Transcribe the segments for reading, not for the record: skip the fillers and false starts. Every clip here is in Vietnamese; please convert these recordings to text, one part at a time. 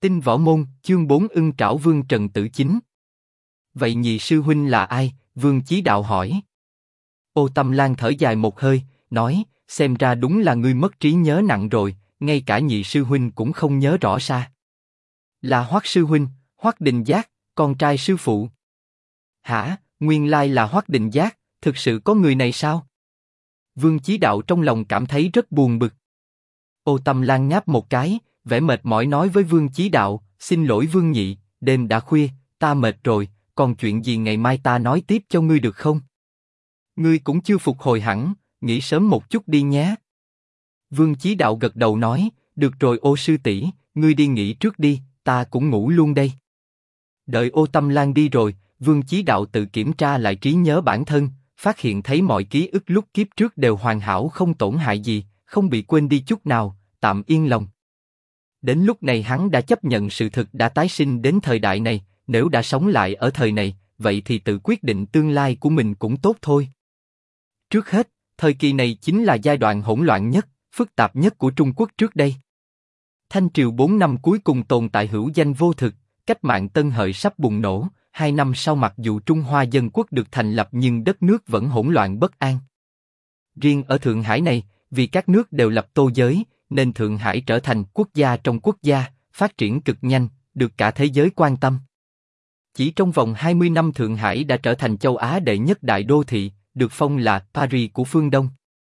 Tinh võ môn, chương 4 Ưng trảo vương Trần Tử Chính. Vậy nhị sư huynh là ai? Vương Chí Đạo hỏi. Ô Tâm Lan thở dài một hơi, nói, xem ra đúng là ngươi mất trí nhớ nặng rồi, ngay cả nhị sư huynh cũng không nhớ rõ ra. Là Hoắc sư huynh, Hoắc Đình Giác, con trai sư phụ. Hả, nguyên lai là Hoắc Đình Giác, thực sự có người này sao? Vương Chí Đạo trong lòng cảm thấy rất buồn bực. Ô Tâm Lan ngáp một cái, vẻ mệt mỏi nói với Vương Chí Đạo, xin lỗi Vương nhị, đêm đã khuya, ta mệt rồi, còn chuyện gì ngày mai ta nói tiếp cho ngươi được không? Ngươi cũng chưa phục hồi hẳn, nghỉ sớm một chút đi nhé. Vương Chí Đạo gật đầu nói, được rồi Ô sư tỷ, ngươi đi nghỉ trước đi, ta cũng ngủ luôn đây. Đợi Ô Tâm Lan đi rồi, Vương Chí Đạo tự kiểm tra lại trí nhớ bản thân, phát hiện thấy mọi ký ức lúc kiếp trước đều hoàn hảo không tổn hại gì, không bị quên đi chút nào, tạm yên lòng. Đến lúc này hắn đã chấp nhận sự thực đã tái sinh đến thời đại này, nếu đã sống lại ở thời này, vậy thì tự quyết định tương lai của mình cũng tốt thôi. Trước hết, thời kỳ này chính là giai đoạn hỗn loạn nhất, phức tạp nhất của Trung Quốc trước đây. Thanh triều 4 năm cuối cùng tồn tại hữu danh vô thực, cách mạng Tân Hợi sắp bùng nổ, 2 năm sau mặc dù Trung Hoa Dân Quốc được thành lập nhưng đất nước vẫn hỗn loạn bất an. Riêng ở Thượng Hải này, vì các nước đều lập tô giới, nên Thượng Hải trở thành quốc gia trong quốc gia, phát triển cực nhanh, được cả thế giới quan tâm. Chỉ trong vòng 20 năm Thượng Hải đã trở thành châu Á đệ nhất đại đô thị, được phong là Paris của phương Đông.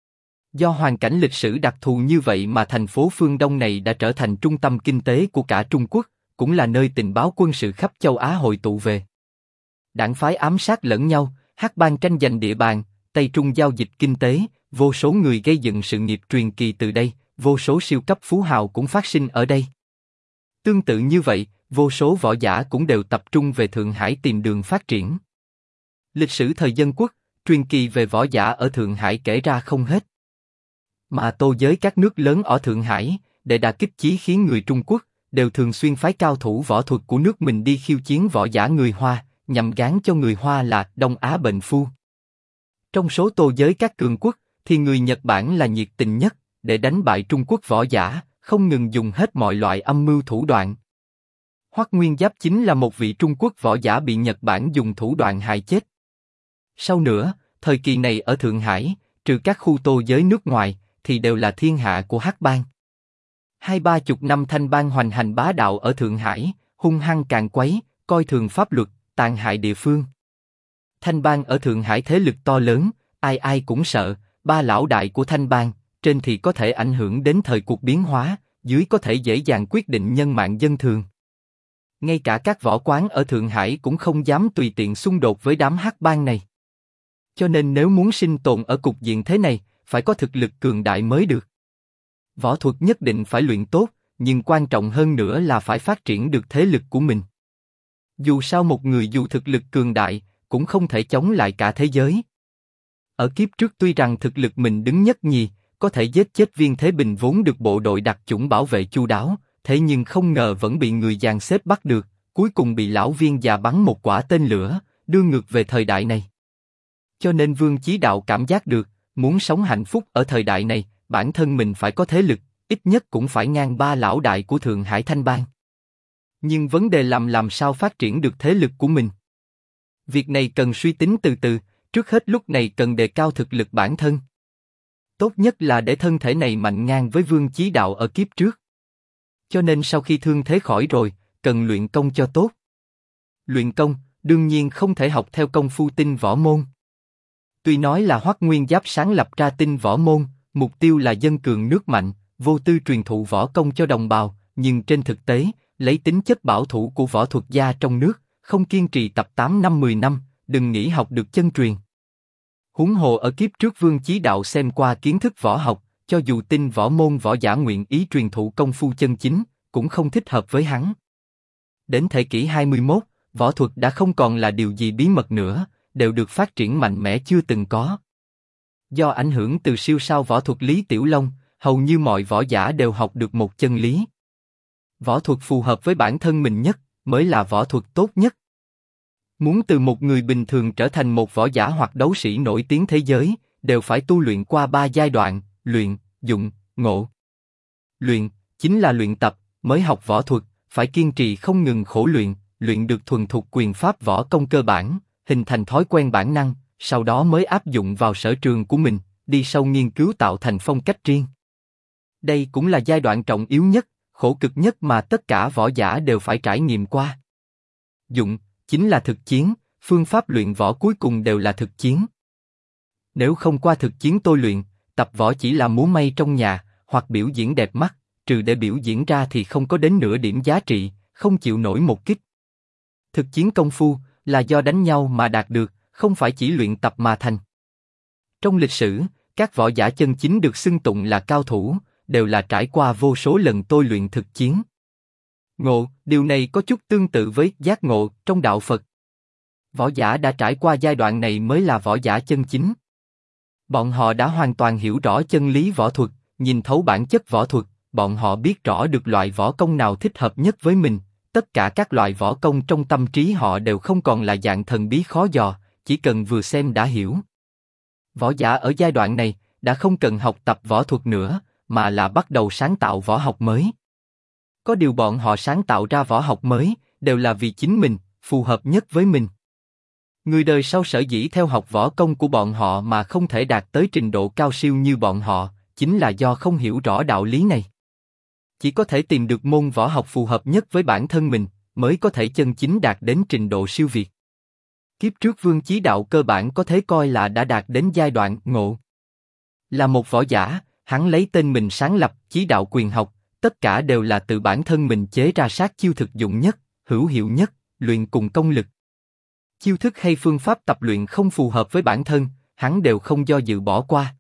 Do hoàn cảnh lịch sử đặc thù như vậy mà thành phố phương Đông này đã trở thành trung tâm kinh tế của cả Trung Quốc, cũng là nơi tình báo quân sự khắp châu Á hội tụ về. Đảng phái ám sát lẫn nhau, Hắc bang tranh giành địa bàn, Tây Trung giao dịch kinh tế, vô số người gây dựng sự nghiệp truyền kỳ từ đây, vô số siêu cấp phú hào cũng phát sinh ở đây. Tương tự như vậy, vô số võ giả cũng đều tập trung về Thượng Hải tìm đường phát triển. Lịch sử thời Dân Quốc, truyền kỳ về võ giả ở Thượng Hải kể ra không hết. Mà tô giới các nước lớn ở Thượng Hải, để đả kích chí khí người Trung Quốc, đều thường xuyên phái cao thủ võ thuật của nước mình đi khiêu chiến võ giả người Hoa, nhằm gán cho người Hoa là Đông Á bệnh phu. Trong số tô giới các cường quốc, thì người Nhật Bản là nhiệt tình nhất, để đánh bại Trung Quốc võ giả, không ngừng dùng hết mọi loại âm mưu thủ đoạn. Hoắc Nguyên Giáp chính là một vị Trung Quốc võ giả bị Nhật Bản dùng thủ đoạn hại chết. Sau nữa, thời kỳ này ở Thượng Hải, trừ các khu tô giới nước ngoài, thì đều là thiên hạ của Hắc bang. 20-30 năm Thanh bang hoành hành bá đạo ở Thượng Hải, hung hăng càn quấy, coi thường pháp luật, tàn hại địa phương. Thanh bang ở Thượng Hải thế lực to lớn, ai ai cũng sợ, ba lão đại của Thanh bang, trên thì có thể ảnh hưởng đến thời cuộc biến hóa, dưới có thể dễ dàng quyết định nhân mạng dân thường. Ngay cả các võ quán ở Thượng Hải cũng không dám tùy tiện xung đột với đám Hắc bang này. Cho nên nếu muốn sinh tồn ở cục diện thế này, phải có thực lực cường đại mới được. Võ thuật nhất định phải luyện tốt, nhưng quan trọng hơn nữa là phải phát triển được thế lực của mình. Dù sao một người dù thực lực cường đại, cũng không thể chống lại cả thế giới. Ở kiếp trước tuy rằng thực lực mình đứng nhất nhì, có thể giết chết Viên Thế Bình vốn được bộ đội đặc chủng bảo vệ chu đáo, thế nhưng không ngờ vẫn bị người dàn xếp bắt được, cuối cùng bị lão Viên già bắn một quả tên lửa, đưa ngược về thời đại này. Cho nên Vương Chí Đạo cảm giác được, muốn sống hạnh phúc ở thời đại này, bản thân mình phải có thế lực, ít nhất cũng phải ngang ba lão đại của Thượng Hải Thanh bang. Nhưng vấn đề làm sao phát triển được thế lực của mình. Việc này cần suy tính từ từ, trước hết lúc này cần đề cao thực lực bản thân. Tốt nhất là để thân thể này mạnh ngang với Vương Chí Đạo ở kiếp trước. Cho nên sau khi thương thế khỏi rồi, cần luyện công cho tốt. Luyện công, đương nhiên không thể học theo công phu tinh võ môn. Tuy nói là Hoắc Nguyên Giáp sáng lập ra tinh võ môn, mục tiêu là dân cường nước mạnh, vô tư truyền thụ võ công cho đồng bào, nhưng trên thực tế, lấy tính chất bảo thủ của võ thuật gia trong nước, không kiên trì tập 8 năm 10 năm, đừng nghĩ học được chân truyền. Huống hồ ở kiếp trước Vương Chí Đạo xem qua kiến thức võ học, cho dù tinh võ môn võ giả nguyện ý truyền thụ công phu chân chính, cũng không thích hợp với hắn. Đến thế kỷ 21, võ thuật đã không còn là điều gì bí mật nữa, đều được phát triển mạnh mẽ chưa từng có. Do ảnh hưởng từ siêu sao võ thuật Lý Tiểu Long, hầu như mọi võ giả đều học được một chân lý. Võ thuật phù hợp với bản thân mình nhất, mới là võ thuật tốt nhất. Muốn từ một người bình thường trở thành một võ giả hoặc đấu sĩ nổi tiếng thế giới, đều phải tu luyện qua 3 giai đoạn, luyện, dụng, ngộ. Luyện, chính là luyện tập, mới học võ thuật, phải kiên trì không ngừng khổ luyện, luyện được thuần thục quyền pháp võ công cơ bản, hình thành thói quen bản năng, sau đó mới áp dụng vào sở trường của mình, đi sâu nghiên cứu tạo thành phong cách riêng. Đây cũng là giai đoạn trọng yếu nhất, khổ cực nhất mà tất cả võ giả đều phải trải nghiệm qua. Dụng, chính là thực chiến, phương pháp luyện võ cuối cùng đều là thực chiến. Nếu không qua thực chiến tôi luyện, tập võ chỉ là múa may trong nhà, hoặc biểu diễn đẹp mắt, trừ để biểu diễn ra thì không có đến nửa điểm giá trị, không chịu nổi một kích. Thực chiến công phu là do đánh nhau mà đạt được, không phải chỉ luyện tập mà thành. Trong lịch sử, các võ giả chân chính được xưng tụng là cao thủ, đều là trải qua vô số lần tôi luyện thực chiến. Ngộ, điều này có chút tương tự với giác ngộ trong đạo Phật. Võ giả đã trải qua giai đoạn này mới là võ giả chân chính. Bọn họ đã hoàn toàn hiểu rõ chân lý võ thuật, nhìn thấu bản chất võ thuật, bọn họ biết rõ được loại võ công nào thích hợp nhất với mình. Tất cả các loại võ công trong tâm trí họ đều không còn là dạng thần bí khó dò, chỉ cần vừa xem đã hiểu. Võ giả ở giai đoạn này đã không cần học tập võ thuật nữa, mà là bắt đầu sáng tạo võ học mới. Có điều bọn họ sáng tạo ra võ học mới đều là vì chính mình, phù hợp nhất với mình. Người đời sau sở dĩ theo học võ công của bọn họ mà không thể đạt tới trình độ cao siêu như bọn họ, chính là do không hiểu rõ đạo lý này. Chỉ có thể tìm được môn võ học phù hợp nhất với bản thân mình, mới có thể chân chính đạt đến trình độ siêu việt. Kiếp trước Vương Chí Đạo cơ bản có thể coi là đã đạt đến giai đoạn ngộ. Là một võ giả, hắn lấy tên mình sáng lập Chí Đạo quyền học, tất cả đều là từ bản thân mình chế ra sát chiêu thực dụng nhất, hữu hiệu nhất, luyện cùng công lực. Chiêu thức hay phương pháp tập luyện không phù hợp với bản thân, hắn đều không do dự bỏ qua.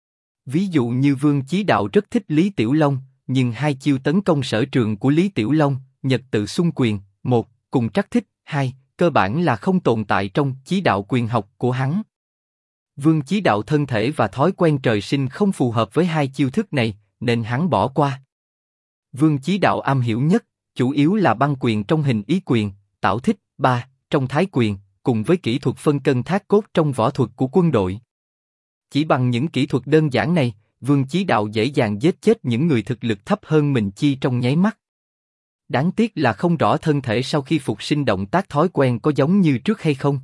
Ví dụ như Vương Chí Đạo rất thích Lý Tiểu Long, nhưng hai chiêu tấn công sở trường của Lý Tiểu Long, Nhật Tự Xung Quyền, một, cùng Trắc Thích, hai, cơ bản là không tồn tại trong Chí Đạo quyền học của hắn. Vương Chí Đạo thân thể và thói quen trời sinh không phù hợp với hai chiêu thức này, nên hắn bỏ qua. Vương Chí Đạo am hiểu nhất, chủ yếu là băng quyền trong hình ý quyền, Tảo Thích, ba, trong thái quyền, cùng với kỹ thuật phân cân thác cốt trong võ thuật của quân đội. Chỉ bằng những kỹ thuật đơn giản này, Vương Chí Đạo dễ dàng giết chết những người thực lực thấp hơn mình chi trong nháy mắt. Đáng tiếc là không rõ thân thể sau khi phục sinh động tác thói quen có giống như trước hay không.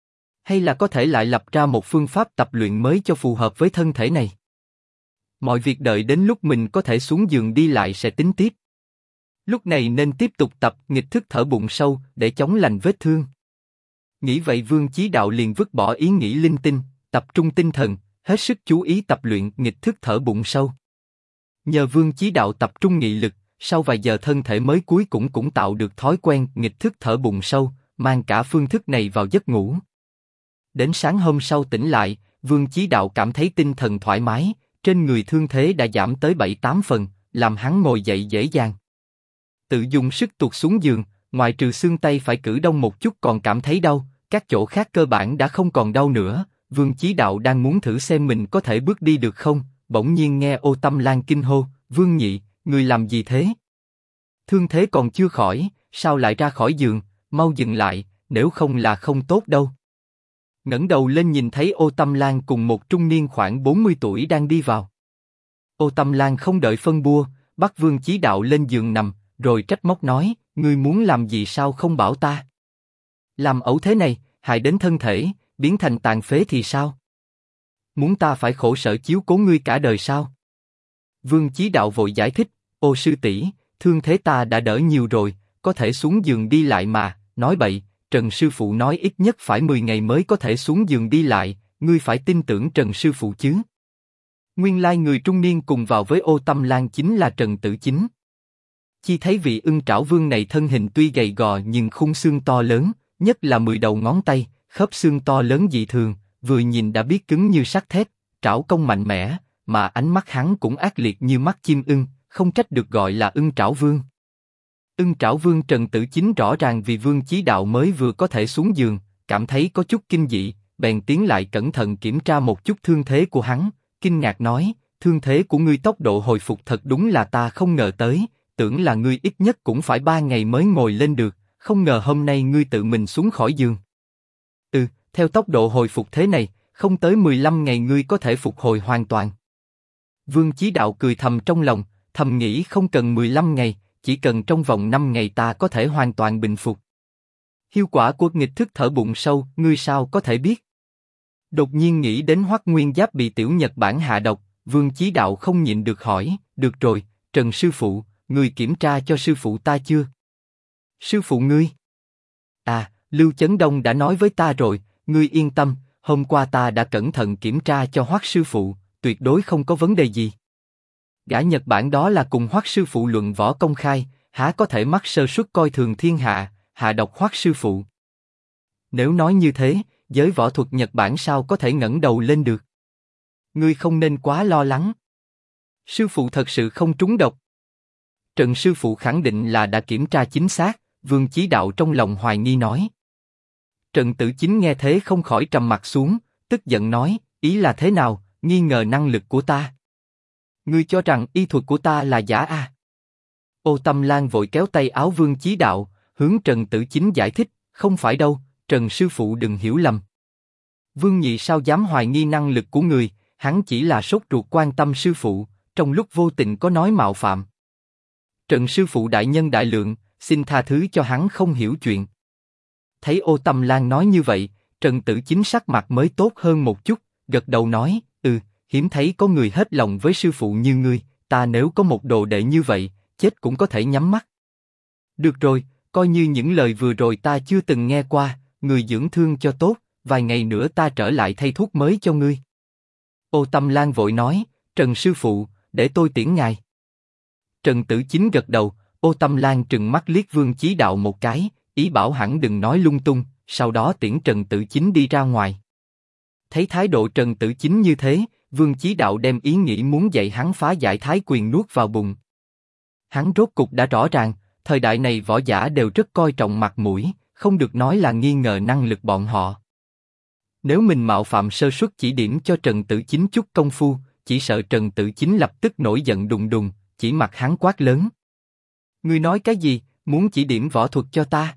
Hay là có thể lại lập ra một phương pháp tập luyện mới cho phù hợp với thân thể này. Mọi việc đợi đến lúc mình có thể xuống giường đi lại sẽ tính tiếp. Lúc này nên tiếp tục tập nghịch thức thở bụng sâu để chống lành vết thương. Nghĩ vậy Vương Chí Đạo liền vứt bỏ ý nghĩ linh tinh, tập trung tinh thần, hết sức chú ý tập luyện nghịch thức thở bụng sâu. Nhờ Vương Chí Đạo tập trung nghị lực, sau vài giờ thân thể mới cuối cũng tạo được thói quen nghịch thức thở bụng sâu, mang cả phương thức này vào giấc ngủ. Đến sáng hôm sau tỉnh lại, Vương Chí Đạo cảm thấy tinh thần thoải mái, trên người thương thế đã giảm tới 7-8 phần, làm hắn ngồi dậy dễ dàng. Tự dùng sức tuột xuống giường, ngoài trừ xương tay phải cử động một chút còn cảm thấy đau, các chỗ khác cơ bản đã không còn đau nữa. Vương Chí Đạo đang muốn thử xem mình có thể bước đi được không, bỗng nhiên nghe Ô Tâm Lan kinh hô, Vương Nhị, người làm gì thế? Thương thế còn chưa khỏi, sao lại ra khỏi giường, mau dừng lại, nếu không là không tốt đâu. Ngẩng đầu lên nhìn thấy Ô Tâm Lan cùng một trung niên khoảng 40 tuổi đang đi vào. Ô Tâm Lan không đợi phân bua, bắt Vương Chí Đạo lên giường nằm, rồi trách móc nói, ngươi muốn làm gì sao không bảo ta? Làm ẩu thế này, hại đến thân thể, biến thành tàn phế thì sao? Muốn ta phải khổ sở chiếu cố ngươi cả đời sao? Vương Chí Đạo vội giải thích, ô sư tỷ, thương thế ta đã đỡ nhiều rồi, có thể xuống giường đi lại mà, nói bậy, Trần sư phụ nói ít nhất phải 10 ngày mới có thể xuống giường đi lại, ngươi phải tin tưởng Trần sư phụ chứ. Nguyên lai người trung niên cùng vào với Ô Tâm Lan chính là Trần Tử Chính. Chi thấy vị Ưng Trảo Vương này thân hình tuy gầy gò nhưng khung xương to lớn, nhất là 10 đầu ngón tay, khớp xương to lớn dị thường, vừa nhìn đã biết cứng như sắt thép, trảo công mạnh mẽ, mà ánh mắt hắn cũng ác liệt như mắt chim ưng, không trách được gọi là Ưng Trảo Vương. Ưng Trảo Vương Trần Tử Chính rõ ràng vì Vương Chí Đạo mới vừa có thể xuống giường, cảm thấy có chút kinh dị, bèn tiến lại cẩn thận kiểm tra một chút thương thế của hắn, kinh ngạc nói, thương thế của ngươi tốc độ hồi phục thật đúng là ta không ngờ tới, tưởng là ngươi ít nhất cũng phải 3 ngày mới ngồi lên được, không ngờ hôm nay ngươi tự mình xuống khỏi giường. Theo tốc độ hồi phục thế này, không tới 15 ngày ngươi có thể phục hồi hoàn toàn. Vương Chí Đạo cười thầm trong lòng, thầm nghĩ không cần 15 ngày, chỉ cần trong vòng 5 ngày ta có thể hoàn toàn bình phục. Hiệu quả của nghịch thức thở bụng sâu, ngươi sao có thể biết? Đột nhiên nghĩ đến Hoắc Nguyên Giáp bị Tiểu Nhật Bản hạ độc, Vương Chí Đạo không nhịn được hỏi, được rồi, Trần sư phụ, ngươi kiểm tra cho sư phụ ta chưa? Sư phụ ngươi? À, Lưu Chấn Đông đã nói với ta rồi, ngươi yên tâm, hôm qua ta đã cẩn thận kiểm tra cho Hoắc sư phụ, tuyệt đối không có vấn đề gì. Gã Nhật Bản đó là cùng Hoắc sư phụ luận võ công khai, há có thể mắc sơ suất coi thường thiên hạ, hạ độc Hoắc sư phụ. Nếu nói như thế, giới võ thuật Nhật Bản sao có thể ngẩng đầu lên được? Ngươi không nên quá lo lắng. Sư phụ thật sự không trúng độc. Trần sư phụ khẳng định là đã kiểm tra chính xác, Vương Chí Đạo trong lòng hoài nghi nói. Trần Tử Chính nghe thế không khỏi trầm mặt xuống, tức giận nói, ý là thế nào, nghi ngờ năng lực của ta. Ngươi cho rằng y thuật của ta là giả à? Ô Tâm Lan vội kéo tay áo Vương Chí Đạo, hướng Trần Tử Chính giải thích, không phải đâu, Trần sư phụ đừng hiểu lầm. Vương Nhị sao dám hoài nghi năng lực của người, hắn chỉ là sốt ruột quan tâm sư phụ, trong lúc vô tình có nói mạo phạm. Trần sư phụ đại nhân đại lượng, xin tha thứ cho hắn không hiểu chuyện. Thấy Ô Tâm Lan nói như vậy, Trần Tử Chính sắc mặt mới tốt hơn một chút, gật đầu nói, hiếm thấy có người hết lòng với sư phụ như ngươi, ta nếu có một đồ đệ như vậy, chết cũng có thể nhắm mắt. Được rồi, coi như những lời vừa rồi ta chưa từng nghe qua, người dưỡng thương cho tốt, vài ngày nữa ta trở lại thay thuốc mới cho ngươi. Ô Tâm Lan vội nói, Trần sư phụ, để tôi tiễn ngài. Trần Tử Chính gật đầu, Ô Tâm Lan trừng mắt liếc Vương Chí Đạo một cái, ý bảo hẳn đừng nói lung tung, sau đó tiễn Trần Tử Chính đi ra ngoài. Thấy thái độ Trần Tử Chính như thế, Vương Chí Đạo đem ý nghĩ muốn dạy hắn phá giải Thái Quyền nuốt vào bụng. Hắn rốt cục đã rõ ràng, thời đại này võ giả đều rất coi trọng mặt mũi, không được nói là nghi ngờ năng lực bọn họ. Nếu mình mạo phạm sơ suất chỉ điểm cho Trần Tử Chính chút công phu, chỉ sợ Trần Tử Chính lập tức nổi giận đùng đùng, chỉ mặt hắn quát lớn. Ngươi nói cái gì, muốn chỉ điểm võ thuật cho ta?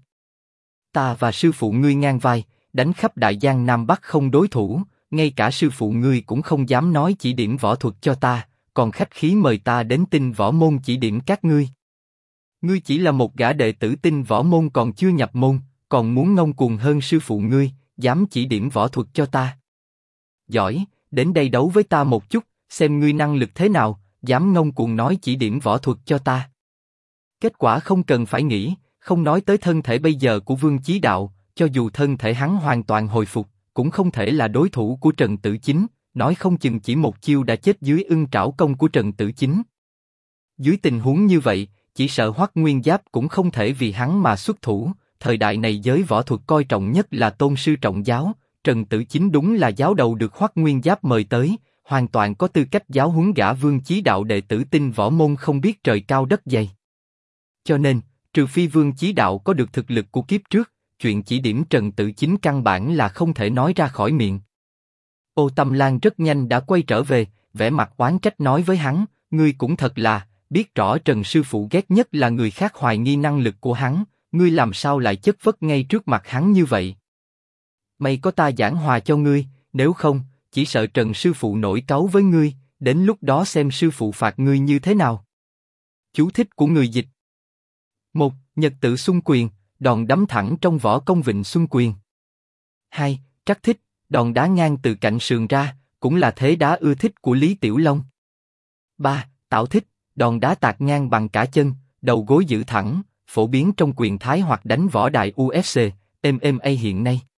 Ta và sư phụ ngươi ngang vai, đánh khắp Đại Giang Nam Bắc không đối thủ, ngay cả sư phụ ngươi cũng không dám nói chỉ điểm võ thuật cho ta, còn khách khí mời ta đến Tinh Võ Môn chỉ điểm các ngươi. Ngươi chỉ là một gã đệ tử Tinh Võ Môn còn chưa nhập môn, còn muốn ngông cuồng hơn sư phụ ngươi, dám chỉ điểm võ thuật cho ta. Giỏi, đến đây đấu với ta một chút, xem ngươi năng lực thế nào, dám ngông cuồng nói chỉ điểm võ thuật cho ta. Kết quả không cần phải nghĩ, không nói tới thân thể bây giờ của Vương Chí Đạo, cho dù thân thể hắn hoàn toàn hồi phục, cũng không thể là đối thủ của Trần Tử Chính, nói không chừng chỉ một chiêu đã chết dưới ưng trảo công của Trần Tử Chính. Dưới tình huống như vậy, chỉ sợ Hoắc Nguyên Giáp cũng không thể vì hắn mà xuất thủ, thời đại này giới võ thuật coi trọng nhất là tôn sư trọng giáo, Trần Tử Chính đúng là giáo đầu được Hoắc Nguyên Giáp mời tới, hoàn toàn có tư cách giáo huấn gã Vương Chí Đạo đệ tử Tinh Võ Môn không biết trời cao đất dày. Cho nên, trừ phi Vương Chí Đạo có được thực lực của kiếp trước, chuyện chỉ điểm Trần Tử Chính căn bản là không thể nói ra khỏi miệng. Ô Tâm Lan rất nhanh đã quay trở về, vẻ mặt oán trách nói với hắn, ngươi cũng thật là, biết rõ Trần sư phụ ghét nhất là người khác hoài nghi năng lực của hắn, ngươi làm sao lại chất vấn ngay trước mặt hắn như vậy? May có ta giảng hòa cho ngươi, nếu không, chỉ sợ Trần sư phụ nổi cáu với ngươi, đến lúc đó xem sư phụ phạt ngươi như thế nào. Chú thích của người dịch. 1. Nhật tự xung quyền, đòn đấm thẳng trong võ công vịnh xuân quyền. 2. Trắc thích, đòn đá ngang từ cạnh sườn ra, cũng là thế đá ưa thích của Lý Tiểu Long. 3. Tảo thích, đòn đá tạt ngang bằng cả chân, đầu gối giữ thẳng, phổ biến trong quyền Thái hoặc đánh võ đài UFC, MMA hiện nay.